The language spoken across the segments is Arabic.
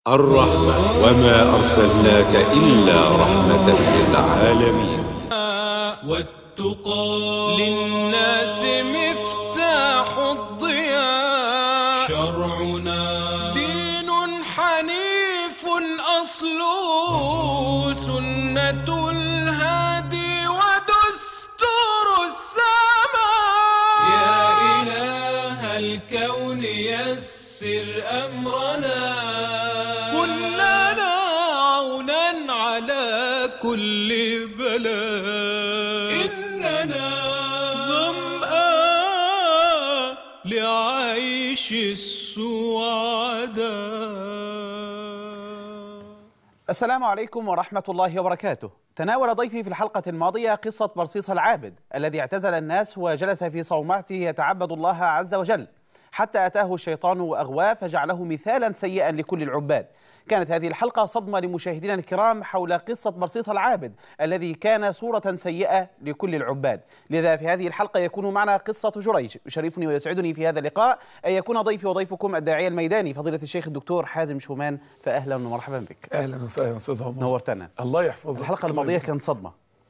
الرحمة وما أرسلناك إلا رحمة للعالمين. والتقى للناس مفتاح الضياء، شرعنا دين حنيف أصله سنة الهادي ودستور السماء. يا إله الكون يسر أمرنا، كن لنا عونا على كل بلاء. إننا ظمآن لعيش السعداء. السلام عليكم ورحمة الله وبركاته. تناول ضيفي في الحلقة الماضية قصة برصيص العابد الذي اعتزل الناس وجلس في صومعته يتعبد الله عز وجل، حتى أتاه الشيطان وأغواه فجعله مثالا سيئا لكل العباد. كانت هذه الحلقة صدمة لمشاهدينا الكرام حول قصة برصيص العابد الذي كان صورة سيئة لكل العباد. لذا في هذه الحلقة يكون معنا قصة جريج. يشرفني ويسعدني في هذا اللقاء أن يكون ضيفي وضيفكم الداعية الميداني فضيلة الشيخ الدكتور حازم شومان، فأهلا ومرحبا بك. اهلا وسهلا استاذ عمر، نورتنا. الله يحفظك. الحلقة الماضية كانت صدمة.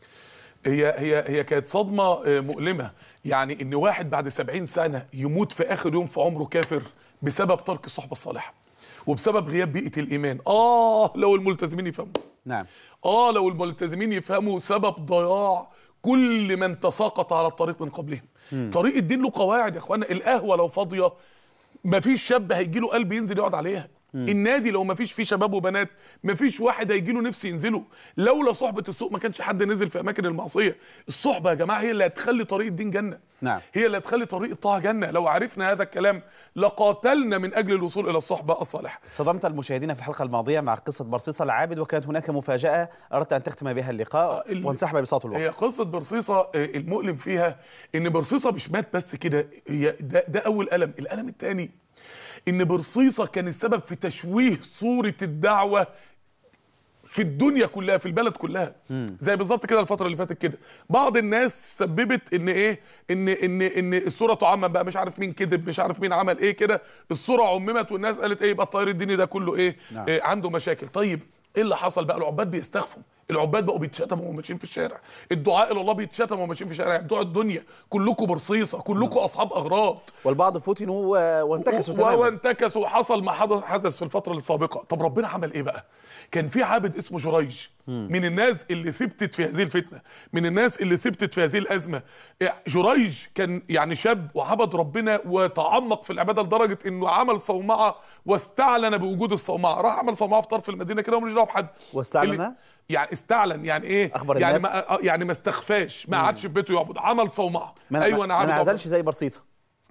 هي كانت صدمه مؤلمه، يعني ان واحد بعد 70 سنه يموت في اخر يوم في عمره كافر بسبب ترك الصحبه الصالحه وبسبب غياب بيئه الايمان. لو الملتزمين يفهموا. نعم. لو الملتزمين يفهموا سبب ضياع كل من تساقط على الطريق من قبلهم. طريق الدين له قواعد يا اخوانا. القهوه لو فاضيه مفيش شاب هيجي له قلب ينزل يقعد عليها. النادي لو مفيش فيه شباب وبنات مفيش واحد هيجي له نفس ينزله. لولا صحبه السوق ما كانش حد نزل في اماكن المعصيه. الصحبه يا جماعه هي اللي هتخلي طريق الدين جنه. نعم. هي اللي هتخلي طريق الطاعه جنه. لو عرفنا هذا الكلام لقاتلنا من اجل الوصول الى الصحبه الصالحه. صدمت المشاهدين في الحلقة الماضية مع قصة برصيص العابد، وكانت هناك مفاجأة أردت أن تختم بها اللقاء وانسحب بساط الوقت. هي قصه برصيصه المؤلم فيها ان برصيصه مش مات بس كده. هي ده اول الم. الالم الثاني ان برصيصه كان السبب في تشويه صوره الدعوه في الدنيا كلها، في البلد كلها. زي بالظبط كده الفتره اللي فاتت كده بعض الناس سببت ان ايه ان الصوره تعمم بقى، مش عارف مين كذب، مش عارف مين عمل ايه كده، الصوره عممت والناس قالت ايه يبقى التيار الديني ده كله ايه, نعم. إيه عنده مشاكل. طيب ايه اللي حصل بقى؟ العباد بيستخفوا، العباد بقوا بيتشتموا وهم ماشيين في الشارع، الدعاء الى الله بيتشتموا وهم ماشيين في الشارع. بتوع الدنيا كلكم برصيصه، كلكم اصحاب اغراض. والبعض فتنوا وانتكسوا تماما. وانتكسوا وحصل ما حدث في الفتره السابقه. طب ربنا عمل ايه بقى؟ كان في عابد اسمه جريج من الناس اللي ثبتت في هذه الفتنه، من الناس اللي ثبتت في هذه الازمه. جريج كان يعني شاب وعبد ربنا وتعمق في العباده لدرجه انه عمل صومعه واستعلن بوجود الصومعه. راح عمل صومعه في طرف المدينه كده ومش دعوه بحد. واستعلن يعني استعلن يعني ايه؟ أخبر يعني الناس؟ يعني ما استخفاش، ما قعدش في بيته يعبد، عمل صومعه. ايوه انا عابد. ما انعزلش زي برصيصه.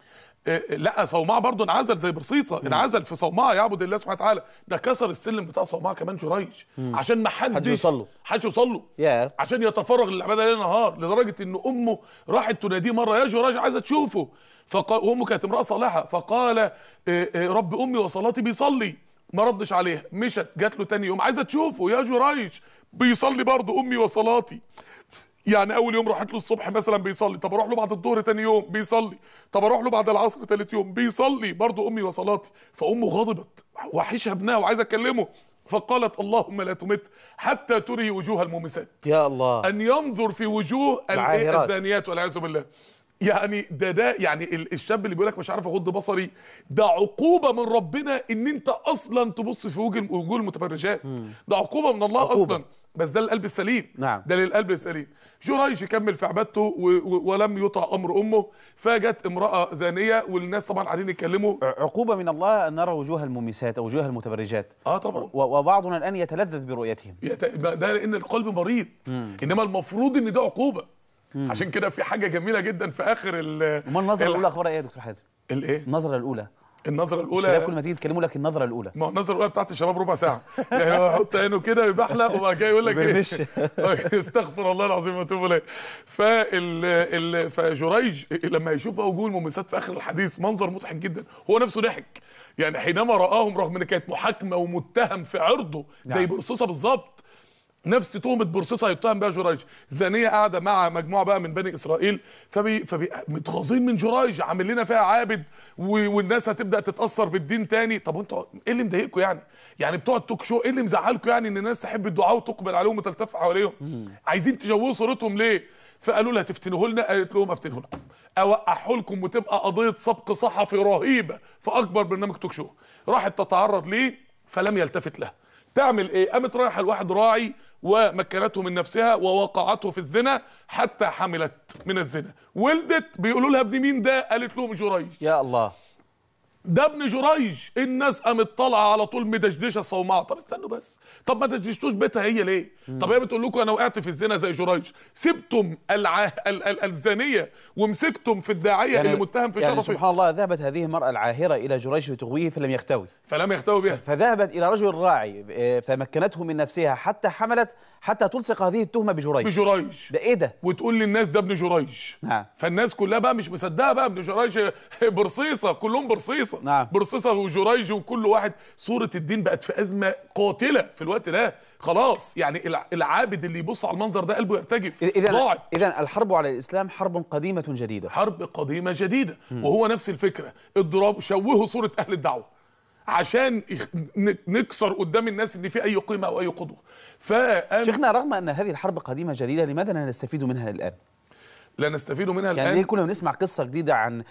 لا صومعه برضه انعزل زي برصيصه. انعزل في صومعه يعبد الله سبحانه وتعالى. ده كسر السلم بتاع صومعه كمان جريج عشان ما حدش يوصل له عشان يتفرغ للعباده ليل نهار، لدرجه ان امه راحت تناديه مره يا جريج عايزه تشوفه. فقال، وامه كانت امراه صالحه، فقال رب امي وصلاتي بيصلي. ما ردش عليها، مشت جات له تاني يوم عايزه تشوفه يا جريج بيصلي برضه امي وصلاتي. يعني اول يوم راحت له الصبح مثلا بيصلي، طب اروح له بعد الظهر تاني يوم بيصلي، طب اروح له بعد العصر تالت يوم بيصلي برضه امي وصلاتي. فامه غضبت وحشها ابنها وعايزه تكلمه، فقالت اللهم لا تمت حتى تري وجوه المومسات. يا الله، ان ينظر في وجوه الزانيات والعياذ بالله. يعني ده يعني الشاب اللي بيقول لك مش عارف اغض بصري، ده عقوبه من ربنا ان انت اصلا تبص في وجوه المتبرجات. ده عقوبه من الله عقوبة. اصلا. بس ده للقلب السليم. نعم. ده للقلب السليم. جريج يكمل في عبادته ولم يطع امر امه، فجت امراه زانيه والناس طبعا قاعدين يتكلموا. عقوبه من الله ان نرى وجوه المومسات او وجوه المتبرجات. طبعا. وبعضنا الان يتلذذ برؤيتهم. ده لان القلب مريض. انما المفروض ان ده عقوبه. عشان كده في حاجه جميله جدا في اخر ما النظره الاولى اخبارها ايه يا دكتور حازم؟ الايه؟ النظره الاولى. النظره الاولى الشباب كل ما تيجي تكلموا لك النظره الاولى. ما النظره الاولى بتاعت الشباب ربع ساعه. يعني هو يحط عينه كده يبحلق وبعد كده يقول لك ايه؟ استغفر الله العظيم واتوب اليه. فجريج لما يشوف بقى وجوه المومسات في اخر الحديث منظر مضحك جدا، هو نفسه ضحك. يعني حينما راهم رغم ان كانت محاكمه ومتهم في عرضه زي برصيصه بالظبط، نفس تهمه برصيصه هيتهم بها جريج. زانيه قاعده مع مجموعه بقى من بني اسرائيل، متغاظين من جريج، عامل لنا فيها عابد والناس هتبدا تتاثر بالدين تاني. طب وانتوا ايه اللي مضايقكم يعني بتوع التوك شو ايه اللي مزعلكم يعني ان الناس تحب الدعاء وتقبل عليهم وتلتف حواليهم؟ عايزين تجوزوا صورتهم ليه؟ فقالوا لها تفتنوه لنا، قالت لهم افتنه لكم، اوقعه لكم وتبقى قضيه سبق صحفي رهيبه في اكبر برنامج توك شو. راحت تتعرض ليه فلم يلتفت لها. تعمل ايه؟ قامت رايحه الواحد راعي ومكنته من نفسها ووقعته في الزنا حتى حملت من الزنا، ولدت. بيقولوا لها ابن مين ده؟ قالت لهم جريج. يا الله، ده ابن جريج. الناس قامت طالعه على طول مدشدشه صومعه. طب استنوا بس، طب ما دشدشتوش بيتها هي ليه؟ طب هي بتقول لكم انا وقعت في الزنا زي جريج، سبتم الزانيه ومسكتم في الداعيه اللي متهم في يعني شرفه. سبحان الله، ذهبت هذه المراه العاهره الى جريج لتغويه فلم يختوي بها، فذهبت الى رجل راعي فمكنته من نفسها حتى حملت، حتى تلصق هذه التهمه بجريج. ده ايه ده؟ وتقول للناس ده ابن جريج. نعم. فالناس كلها بقى مش مصدقه بقى ابن جريج، برصيصه، كلهم برصيصه. نعم. برصيصه وجريج وكل واحد. صوره الدين بقت في ازمه قاتله في الوقت ده. خلاص يعني العابد اللي يبص على المنظر ده قلبه يرتجف. اذا الحرب على الاسلام حرب قديمه جديده. حرب قديمه جديده. وهو نفس الفكره، اضراب، شوهوا صوره اهل الدعوه عشان نكسر قدام الناس ان في اي قيمه او اي قدوه. شيخنا، رغم ان هذه الحرب قديمه جديده، لماذا لا نستفيد منها الان؟ لا نستفيد منها الان؟ يعني ليه كنا بنسمع قصه جديده عن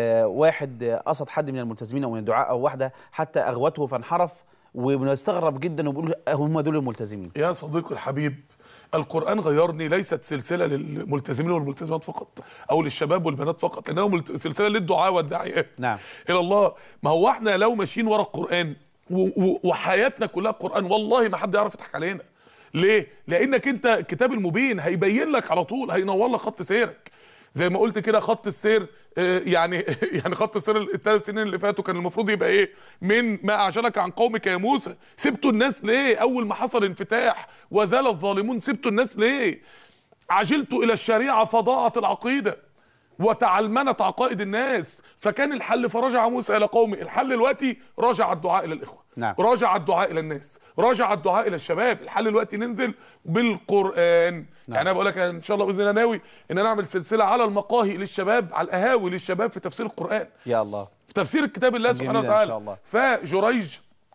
واحد قصد حد من الملتزمين او من الدعاء او واحده حتى اغوته فانحرف، وبنستغرب جدا وبنقول هم دول الملتزمين. يا صديقي الحبيب، القرآن غيرني ليست سلسلة للملتزمين والملتزمات فقط أو للشباب والبنات فقط، إنها سلسلة للدعاء والداعيات. نعم. إلى الله. ما هو احنا لو ماشيين ورا القرآن وحياتنا كلها قرآن، والله ما حد يعرف يضحك علينا. ليه؟ لأنك أنت الكتاب المبين هيبين لك على طول، هينور لك خط سيرك. زي ما قلت كده، خط السير يعني خط السير الثلاث سنين اللي فاتوا كان المفروض يبقى ايه؟ من ما اعجلك عن قومك يا موسى. سبتوا الناس ليه؟ اول ما حصل انفتاح وزال الظالمون سبتوا الناس ليه؟ عجلتوا الى الشريعه فضاعت العقيده وتعلمنت عقائد الناس، فكان الحل فرجع موسى الى قومه. الحل دلوقتي رجع الدعاء الى الاخوه. نعم. رجع الدعاء الى الناس، رجع الدعاء الى الشباب. الحل دلوقتي ننزل بالقران. نعم. يعني انا بقول لك ان شاء الله باذن الله ناوي ان انا اعمل سلسله على المقاهي للشباب، على القهاوي للشباب في تفسير القران. يا الله، في تفسير الكتاب الله سبحانه وتعالى. إن شاء الله. فجريج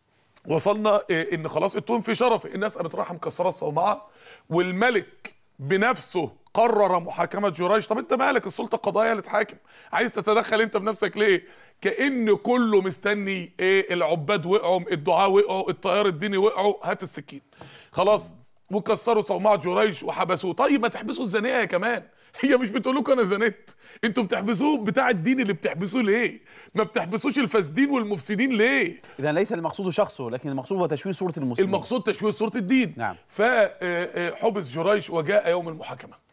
وصلنا ان خلاص اتهم في شرفه. الناس قامت رايحه مكسره الصومعه، والملك بنفسه قرر محاكمه جريج. طب انت مالك؟ السلطه القضائيه اللي تحاكم، عايز تتدخل انت بنفسك ليه؟ كأن كله مستني ايه؟ العباد وقعوا، الدعاء وقعوا، التيار الديني وقعوا، هات السكين. خلاص، وكسروا صومعه جريج وحبسوه. طيب ما تحبسوا الزانيه يا كمان. هي مش بتقول لكم انا زنيت؟ انتوا بتحبسوه بتاع الدين اللي بتحبسوه ليه؟ ما بتحبسوش الفاسدين والمفسدين ليه؟ اذا ليس المقصود شخصه، لكن المقصود هو تشويه صوره المسلمين. المقصود تشويه صوره الدين. نعم. فحبس جريج وجاء يوم المحاكمه.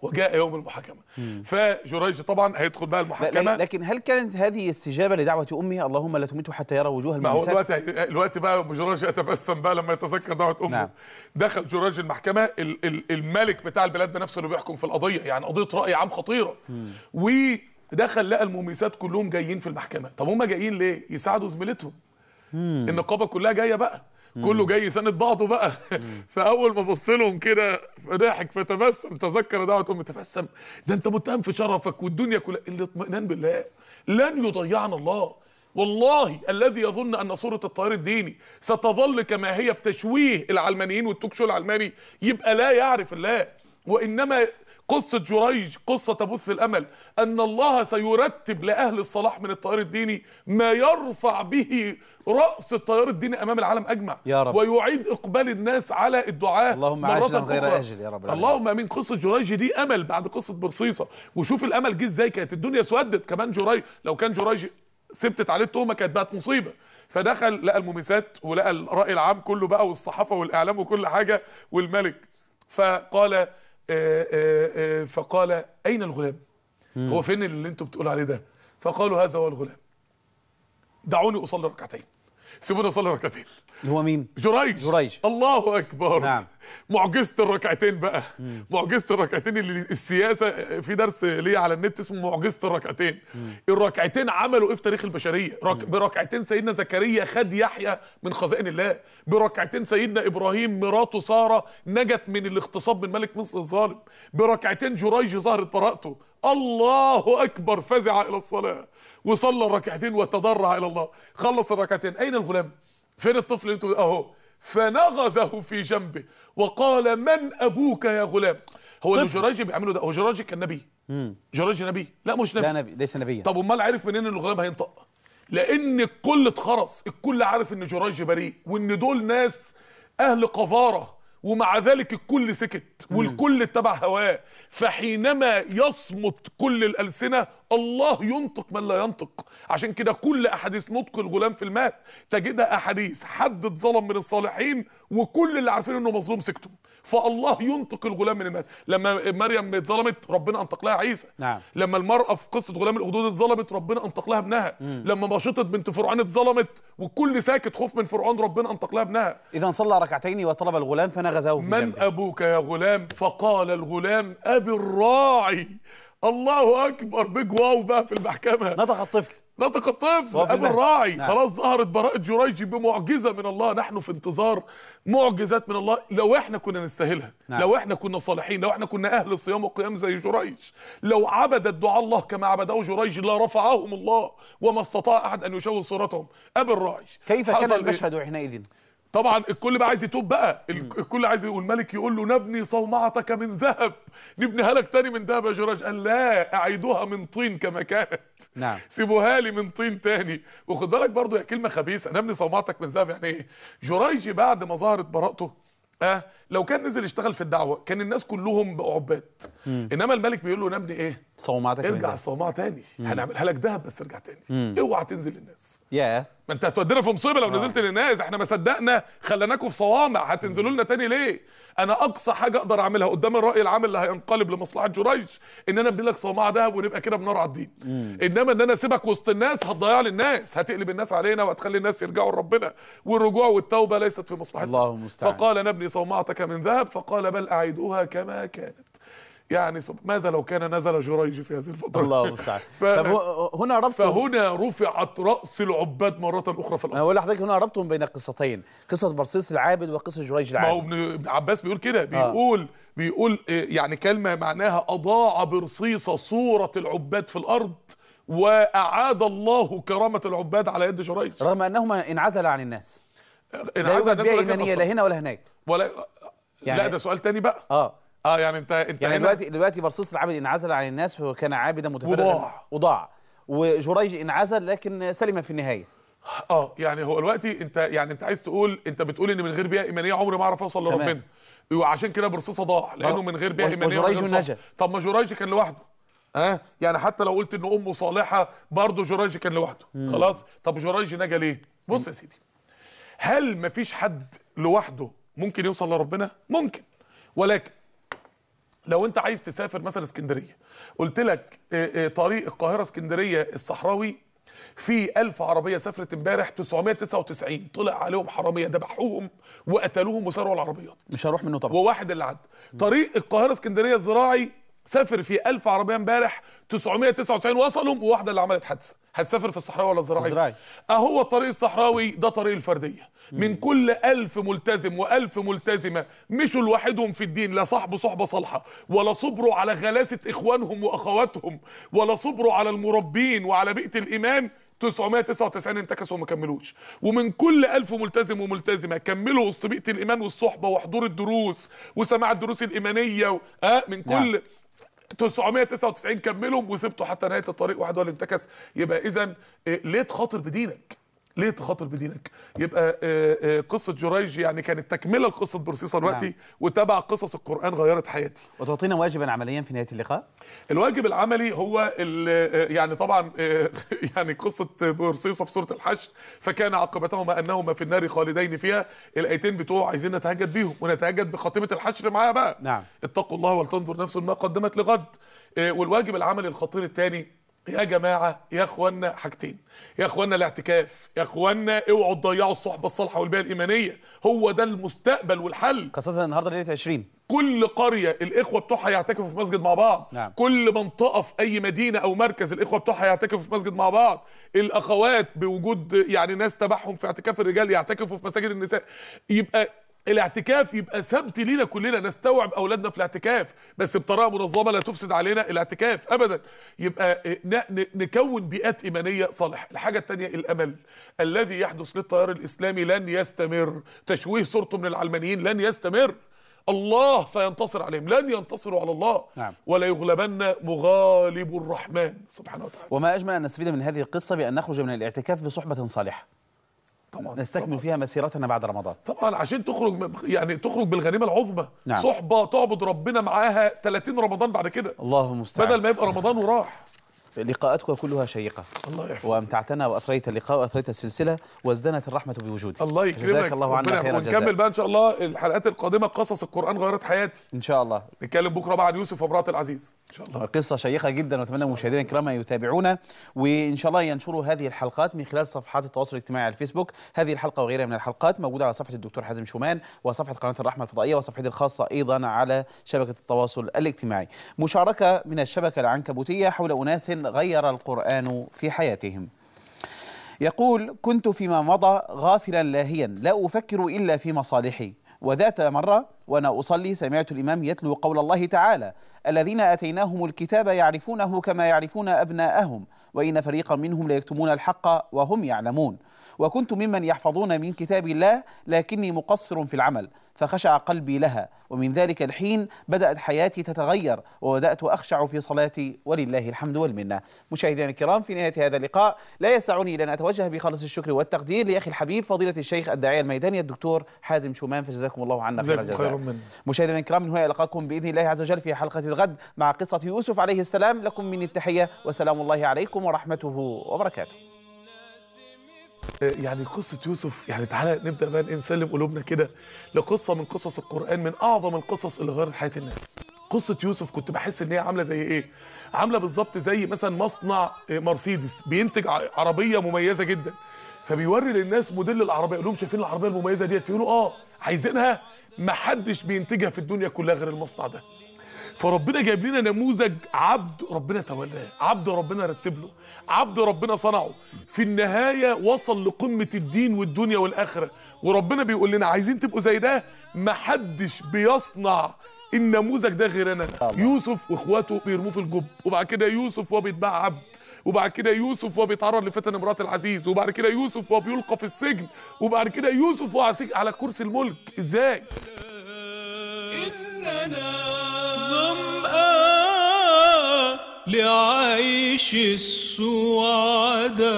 فجريج طبعا هيدخل بقى المحاكمه. لكن هل كانت هذه استجابه لدعوه امه اللهم لا تمته حتى يرى وجوه المؤمنات؟ ما هو الوقت بقى جريج يتبسم بقى لما يتذكر دعوه امه. نعم. دخل جريج المحكمه، الملك بتاع البلاد ده نفسه اللي بيحكم في القضيه، يعني قضيه راي عام خطيره. ودخل لقى المومسات كلهم جايين في المحكمه. طب هم جايين ليه؟ يساعدوا زميلتهم. النقابه كلها جايه بقى، كله جاي يساند بعضه بقى. فاول ما بص لهم كده فضحك فتبسم، تذكر دعوه امه، تبسم. ده انت متهم في شرفك والدنيا كلها. الاطمئنان بالله، لن يضيعنا الله. والله الذي يظن ان صوره التيار الديني ستظل كما هي بتشويه العلمانيين والتوك شو العلماني يبقى لا يعرف الله. وانما قصة جريج قصة تبث الأمل أن الله سيرتب لأهل الصلاح من التيار الديني ما يرفع به رأس التيار الديني أمام العالم أجمع، يا رب. ويعيد إقبال الناس على الدعاء. اللهم عاجلا غير آجل يا رب العالمين. اللهم آمين. قصة جريج دي أمل بعد قصة برصيصة. وشوف الأمل جه إزاي، كانت الدنيا سودت. كمان جريج لو كان جريج سبتت عليه التهمة كانت بقت مصيبة. فدخل لقى المومسات ولقى الرأي العام كله بقى والصحافة والإعلام وكل حاجة والملك. فقال أين الغلام؟ هو فين اللي انتوا بتقولوا عليه ده؟ فقالوا هذا هو الغلام. دعوني أصلي ركعتين. سيبوني أصلي ركعتين. اللي هو مين؟ جريج. الله أكبر. نعم. معجزه الركعتين بقى. معجزه الركعتين اللي السياسه في درس ليه على النت اسمه معجزه الركعتين. الركعتين عملوا ايه في تاريخ البشريه؟ بركعتين سيدنا زكريا خد يحيى من خزائن الله، بركعتين سيدنا ابراهيم مراته ساره نجت من الاغتصاب من ملك مصر الظالم، بركعتين جريج ظهرت براءته. الله اكبر، فزع الى الصلاه وصلى الركعتين وتضرع الى الله. خلص الركعتين، اين الغلام؟ فين الطفل اللي انتوا اهو؟ فنغزه في جنبه وقال من ابوك يا غلام؟ هو اللي جريج بيعمله ده، هو جريج كان نبي؟ جريج نبي؟ لا مش نبي. لا نبي، ليس نبيا. طب امال عرف منين ان الغلام هينطق؟ لان الكل اتخرس، الكل عارف ان جريج بريء وان دول ناس اهل قذاره، ومع ذلك الكل سكت والكل اتبع هواه. فحينما يصمت كل الألسنة الله ينطق من لا ينطق. عشان كده كل أحاديث نطق الغلام في المهد تجدها أحاديث حد اتظلم من الصالحين وكل اللي عارفين انه مظلوم سكتوا، فالله ينطق الغلام من المهد. لما مريم اتظلمت ربنا انطق لها عيسى. نعم. لما المرأة في قصة غلام الأخدود اتظلمت ربنا انطق لها ابنها. لما ماشطة بنت فرعون اتظلمت والكل ساكت خوف من فرعون ربنا انطق لها ابنها. إذا صلى ركعتين وطلب الغلام فنغزه في من جنبه. أبوك يا غلام؟ فقال الغلام أبي الراعي. الله أكبر، بيج واو بقى في المحكمة. نطق الطفل. نطق الطفل أبي الراعي. نعم. خلاص ظهرت براءة جريج بمعجزة من الله. نحن في انتظار معجزات من الله. لو احنا كنا نستاهلها. نعم. لو احنا كنا صالحين، لو احنا كنا أهل الصيام والقيام زي جريج، لو عبد الدعاء الله كما عبده جريج لرفعهم الله وما استطاع أحد أن يشوه صورتهم. أبي الراعي. كيف كان المشهد حينئذ؟ طبعا الكل بقى عايز يتوب بقى، الكل عايز يقول الملك يقول له نبني صومعتك من ذهب، نبنيها لك تاني من ذهب يا جريج. قال لا، اعيدوها من طين كما كانت. نعم. سيبوها لي من طين تاني. وخد بالك برضه هي كلمه خبيثه، نبني صومعتك من ذهب يعني ايه؟ جريج بعد ما ظهرت براءته لو كان نزل يشتغل في الدعوه كان الناس كلهم بقوا عباد. انما الملك بيقول له نبني ايه؟ صومعتك. ارجع الصومعه تاني، هنعملها لك ذهب بس ارجع تاني. اوعى تنزل للناس. ياه، ما انت هتودينا في مصيبه لو نزلت للناس. احنا ما صدقنا خليناكم في صوامع، هتنزلوا لنا تاني ليه؟ انا اقصى حاجه اقدر اعملها قدام الراي العام اللي هينقلب لمصلحه جريج ان انا ابني لك صومعه ذهب ونبقى كده بنار على الدين. انما ان انا اسيبك وسط الناس هتضيع لي الناس، هتقلب الناس علينا وهتخلي الناس يرجعوا لربنا، والرجوع والتوبه ليست في مصلحتنا. الله المستعان. فقال نبني صومعتك من ذهب، فقال بل اعيدوها كما كانت. يعني ماذا لو كان نزل جريج في هذه الفترة؟ الله المستعان. فهنا رفعت رأس العباد مرة أخرى في الأرض. أنا بقول لحضرتك هنا ربطهم بين قصتين، قصة برصيص العابد وقصة جريج العابد. ما هو ابن عباس بيقول كده، بيقول يعني كلمة معناها أضاع برصيصة صورة العباد في الأرض وأعاد الله كرامة العباد على يد جريج، رغم أنهما انعزل عن الناس. لا يوجد بيئة إيمانية لا هنا ولا هناك. لا ده سؤال تاني بقى. يعني انت يعني دلوقتي برصيص العابد انعزل عن الناس وكان عابدا متفرغا وضاع، وجريج انعزل لكن سلم في النهايه. يعني هو دلوقتي انت عايز تقول، انت بتقول ان من غير بيئه ايمانيه عمري ما اعرف اوصل لربنا، وعشان كده برصيصه ضاع لانه من غير بيئه ايمانيه. وجريج نجا. طب ما جريج كان لوحده. يعني حتى لو قلت ان امه صالحه برضه جريج كان لوحده. خلاص، طب جريج نجا ليه؟ بص يا سيدي، هل مفيش حد لوحده ممكن يوصل لربنا؟ ممكن، ولكن لو انت عايز تسافر مثلا اسكندريه، قلت لك طريق القاهره اسكندريه الصحراوي في 1000 عربيه سافرت امبارح، 999 طلع عليهم حراميه ذبحوهم وقتلوهم وسرقوا العربيات، مش هروح منه طبعا، وواحد اللي عدى. طريق القاهره اسكندريه الزراعي سافر في 1000 عربيه امبارح، 999 وصلهم وواحده اللي عملت حادثه. هتسافر في الصحراوي ولا الزراعي؟ اهو الطريق الصحراوي ده طريق الفرديه. من كل 1000 ملتزم و1000 ملتزمه مشوا لوحدهم في الدين، لا صاحبوا صحبه صالحه ولا صبروا على غلاسه اخوانهم واخواتهم ولا صبروا على المربين وعلى بيئه الايمان، 999 انتكسوا وما كملوش. ومن كل 1000 ملتزم وملتزمه كملوا وسط بيئه الايمان والصحبه وحضور الدروس وسماع الدروس الايمانيه من كل 999 كملهم وثبتوا حتى نهايه الطريق، واحد هو اللي انتكس. يبقى اذا ليه تخاطر بدينك؟ ليه تخاطر بدينك؟ يبقى قصه جريج يعني كانت تكمله لقصه برصيصه دلوقتي، وتبع قصص القران غيرت حياتي. وتعطينا واجبا عمليا في نهايه اللقاء. الواجب العملي هو يعني طبعا يعني قصه برصيصه في سوره الحشر، فكان عاقبتهما انهما في النار خالدين فيها. الايتين بتوع عايزين نتهجد بيهم ونتهجد بخاتمه الحشر معاها بقى. نعم. اتقوا الله ولتنظر نفس ما قدمت لغد. والواجب العملي الخطير الثاني يا جماعه يا اخوانا حاجتين، يا اخوانا الاعتكاف، يا اخوانا اوعوا تضيعوا الصحبه الصالحه والبيئه الايمانيه، هو ده المستقبل والحل، خاصه النهارده ليله 20. كل قريه الاخوه بتوعها يعتكفوا في مسجد مع بعض. نعم. كل منطقه في اي مدينه او مركز الاخوه بتوعها يعتكفوا في مسجد مع بعض. الاخوات بوجود يعني ناس تبعهم في اعتكاف الرجال يعتكفوا في مساجد النساء. يبقى الاعتكاف يبقى سبت لينا كلنا، نستوعب اولادنا في الاعتكاف بس بطريقه منظمه لا تفسد علينا الاعتكاف ابدا. يبقى نكون بيئات ايمانيه صالحه. الحاجه الثانيه الامل الذي يحدث للتيار الاسلامي لن يستمر، تشويه صورته من العلمانيين لن يستمر. الله سينتصر عليهم، لن ينتصروا على الله. نعم. ولا يغلبن مغالب الرحمن سبحانه وتعالى. وما أجمل أن نستفيد من هذه القصة بأن نخرج من الاعتكاف بصحبة صالحة طبعا نستكمل فيها مسيرتنا بعد رمضان. طبعا عشان تخرج يعني تخرج بالغنيمه العظمى. نعم. صحبه تعبد ربنا معاها 30 رمضان بعد كده، الله المستعان، بدل ما يبقى رمضان وراح. لقاءاتك كلها شيقة، الله يحفظك، وامتعتنا وأثريت اللقاء وأثريت السلسلة وازدنت الرحمة بوجودك. الله يكرمك، جزاك الله عنا خير الجزاء. ونكمل بقى إن شاء الله الحلقات القادمة. قصص القرآن غيرت حياتي إن شاء الله. نتكلم بكرة بقى عن يوسف وامرأة العزيز إن شاء الله. قصة شيقة جدا، وأتمنى مشاهدينا الكرام يتابعونا، وإن شاء الله ينشروا هذه الحلقات من خلال صفحات التواصل الاجتماعي على الفيسبوك. هذه الحلقة وغيرها من الحلقات موجودة على صفحة الدكتور حازم شومان وصفحة قناة الرحمة الفضائية وصفحتي الخاصة أيضا على شبكة التواصل الاجتماعي. مشاركة من الشبكة العنكبوتية حول أناس غير القرآن في حياتهم. يقول: كنت فيما مضى غافلا لاهيا لا أفكر إلا في مصالحي، وذات مرة وأنا أصلي سمعت الإمام يتلو قول الله تعالى: الذين آتيناهم الكتاب يعرفونه كما يعرفون أبناءهم وإن فريقا منهم ليكتمون الحق وهم يعلمون. وكنت ممن يحفظون من كتاب الله لكني مقصر في العمل، فخشع قلبي لها، ومن ذلك الحين بدأت حياتي تتغير وبدأت أخشع في صلاتي ولله الحمد والمنة. مشاهدينا الكرام، في نهاية هذا اللقاء لا يسعني إلا أن أتوجه بخالص الشكر والتقدير لأخي الحبيب فضيلة الشيخ الداعية الميداني الدكتور حازم شومان، فجزاكم الله عنا خير الجزاء. مشاهدينا الكرام، من هنا ألقاكم بإذن الله عز وجل في حلقة الغد مع قصة يوسف عليه السلام. لكم مني التحية وسلام الله عليكم ورحمته وبركاته. يعني قصة يوسف، يعني تعالى نبدأ بقى نسلم قلوبنا كده لقصة من قصص القرآن، من أعظم القصص اللي غيرت حياة الناس. قصة يوسف كنت بحس إن هي عاملة زي إيه؟ عاملة بالظبط زي مثلا مصنع مرسيدس بينتج عربية مميزة جدا، فبيوري للناس موديل العربية، يقول لهم شايفين العربية المميزة ديت؟ فيقولوا عايزينها، محدش بينتجها في الدنيا كلها غير المصنع ده. فربنا جايب لنا نموذج عبد ربنا تولاه، عبد ربنا رتب له، عبد ربنا صنعه، في النهايه وصل لقمه الدين والدنيا والاخره. وربنا بيقول لنا عايزين تبقوا زي ده؟ محدش بيصنع النموذج ده غيرنا. يوسف واخواته بيرموه في الجب، وبعد كده يوسف وهو بيتباع عبد، وبعد كده يوسف وهو بيتعرض لفتن امرأة العزيز، وبعد كده يوسف وهو بيلقى في السجن، وبعد كده يوسف وهو على كرسي الملك. ازاي؟ إننا لعيش السعداء.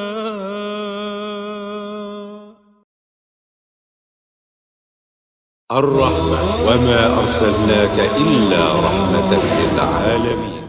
الرحمة وما أرسلناك إلا رحمة للعالمين.